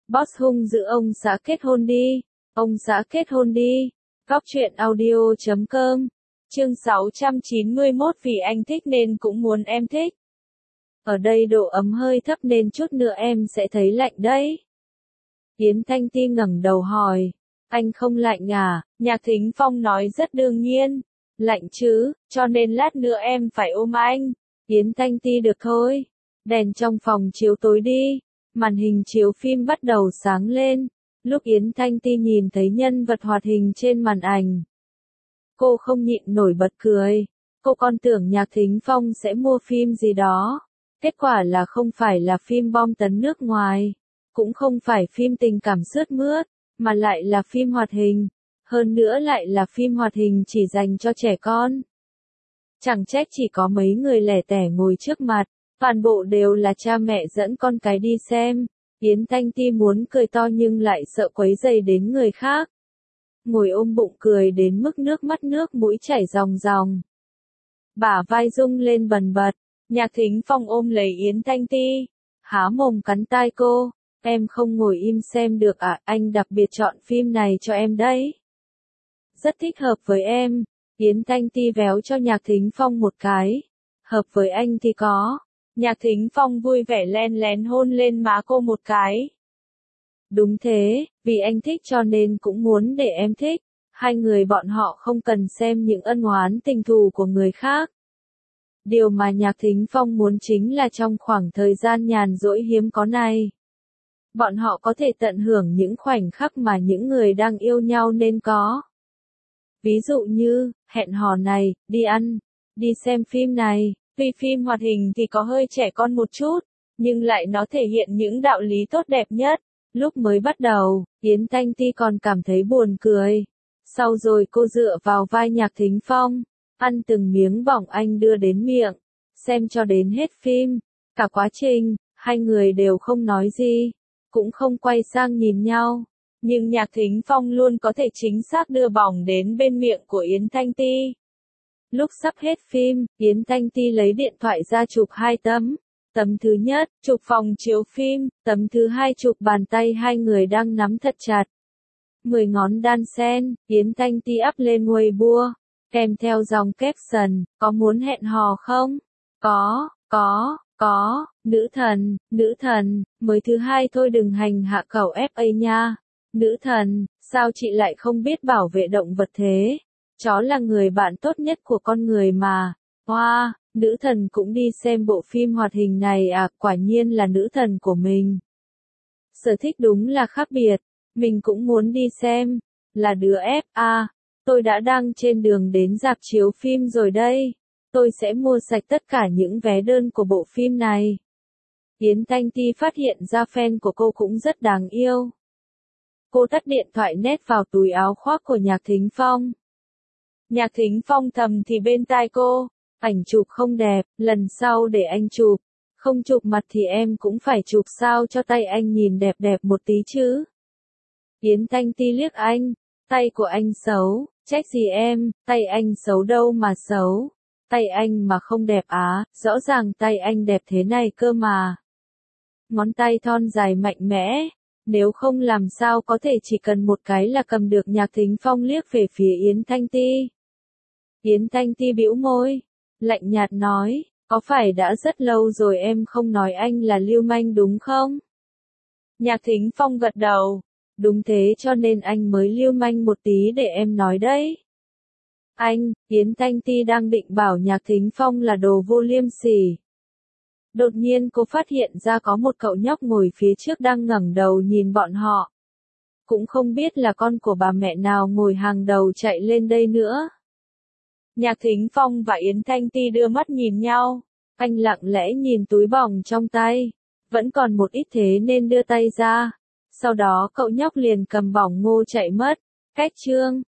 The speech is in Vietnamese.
Boss hung dữ ông xã kết hôn đi. Ông xã kết hôn đi. Góc truyện audio.com. Chương 691 vì anh thích nên cũng muốn em thích. Ở đây độ ấm hơi thấp nên chút nữa em sẽ thấy lạnh đấy. Yến Thanh Ti ngẩng đầu hỏi. Anh không lạnh à? Nhạc Thính Phong nói rất đương nhiên. Lạnh chứ, cho nên lát nữa em phải ôm anh. Yến Thanh Ti được thôi. Đèn trong phòng chiếu tối đi. Màn hình chiếu phim bắt đầu sáng lên. Lúc Yến Thanh Ti nhìn thấy nhân vật hoạt hình trên màn ảnh, cô không nhịn nổi bật cười. Cô còn tưởng Nhạc Thính Phong sẽ mua phim gì đó. Kết quả là không phải là phim bom tấn nước ngoài, cũng không phải phim tình cảm sướt mướt, mà lại là phim hoạt hình. Hơn nữa lại là phim hoạt hình chỉ dành cho trẻ con. Chẳng trách chỉ có mấy người lẻ tẻ ngồi trước mặt, toàn bộ đều là cha mẹ dẫn con cái đi xem. Yến Thanh Ti muốn cười to nhưng lại sợ quấy rầy đến người khác. Ngồi ôm bụng cười đến mức nước mắt nước mũi chảy ròng ròng. Bả vai rung lên bần bật. Nhạc Thính Phong ôm lấy Yến Thanh Ti, há mồm cắn tai cô. Em không ngồi im xem được à? Anh đặc biệt chọn phim này cho em đấy. Rất thích hợp với em. Yến Thanh Ti véo cho Nhạc Thính Phong một cái. Hợp với anh thì có. Nhạc Thính Phong vui vẻ len lén hôn lên má cô một cái. Đúng thế, vì anh thích cho nên cũng muốn để em thích. Hai người bọn họ không cần xem những ân oán tình thù của người khác. Điều mà Nhạc Thính Phong muốn chính là trong khoảng thời gian nhàn rỗi hiếm có này, bọn họ có thể tận hưởng những khoảnh khắc mà những người đang yêu nhau nên có. Ví dụ như, hẹn hò này, đi ăn, đi xem phim này. Tuy phim hoạt hình thì có hơi trẻ con một chút, nhưng lại nó thể hiện những đạo lý tốt đẹp nhất. Lúc mới bắt đầu, Yến Thanh Ti còn cảm thấy buồn cười. Sau rồi cô dựa vào vai Nhạc Thính Phong, ăn từng miếng bỏng anh đưa đến miệng, xem cho đến hết phim. Cả quá trình, hai người đều không nói gì, cũng không quay sang nhìn nhau. Nhưng Nhạc Thính Phong luôn có thể chính xác đưa bỏng đến bên miệng của Yến Thanh Ti. Lúc sắp hết phim, Yến Thanh Ti lấy điện thoại ra chụp 2 tấm. Tấm thứ nhất, chụp phòng chiếu phim, tấm thứ hai chụp bàn tay hai người đang nắm thật chặt. 10 ngón đan sen, Yến Thanh Ti up lên Weibo, kèm theo dòng caption, có muốn hẹn hò không? Có, nữ thần, mới thứ hai thôi đừng hành hạ cẩu FA nha. Nữ thần, sao chị lại không biết bảo vệ động vật thế? Chó là người bạn tốt nhất của con người mà. Wow, nữ thần cũng đi xem bộ phim hoạt hình này à, quả nhiên là nữ thần của mình. Sở thích đúng là khác biệt, mình cũng muốn đi xem. Là đứa FA, tôi đã đang trên đường đến rạp chiếu phim rồi đây. Tôi sẽ mua sạch tất cả những vé đơn của bộ phim này. Yến Thanh Ti phát hiện ra fan của cô cũng rất đáng yêu. Cô tắt điện thoại nhét vào túi áo khoác của Nhạc Thính Phong. Nhạc Thính Phong thầm thì bên tai cô, ảnh chụp không đẹp, lần sau để anh chụp. Không chụp mặt thì em cũng phải chụp sao cho tay anh nhìn đẹp đẹp một tí chứ. Yến Thanh Ti liếc anh, tay của anh xấu, trách gì em, tay anh xấu đâu mà xấu. Tay anh mà không đẹp á, rõ ràng tay anh đẹp thế này cơ mà. Ngón tay thon dài mạnh mẽ, nếu không làm sao có thể chỉ cần một cái là cầm được. Nhạc Thính Phong liếc về phía Yến Thanh Ti. Yến Thanh Ti bĩu môi, lạnh nhạt nói, có phải đã rất lâu rồi em không nói anh là lưu manh đúng không? Nhạc Thính Phong gật đầu, đúng thế cho nên anh mới lưu manh một tí để em nói đấy. Anh, Yến Thanh Ti đang định bảo Nhạc Thính Phong là đồ vô liêm sỉ. Đột nhiên cô phát hiện ra có một cậu nhóc ngồi phía trước đang ngẩng đầu nhìn bọn họ. Cũng không biết là con của bà mẹ nào ngồi hàng đầu chạy lên đây nữa. Nhạc Thính Phong và Yến Thanh Ti đưa mắt nhìn nhau. Anh lặng lẽ nhìn túi bỏng trong tay. Vẫn còn một ít thế nên đưa tay ra. Sau đó cậu nhóc liền cầm bỏng ngô chạy mất. Cách chương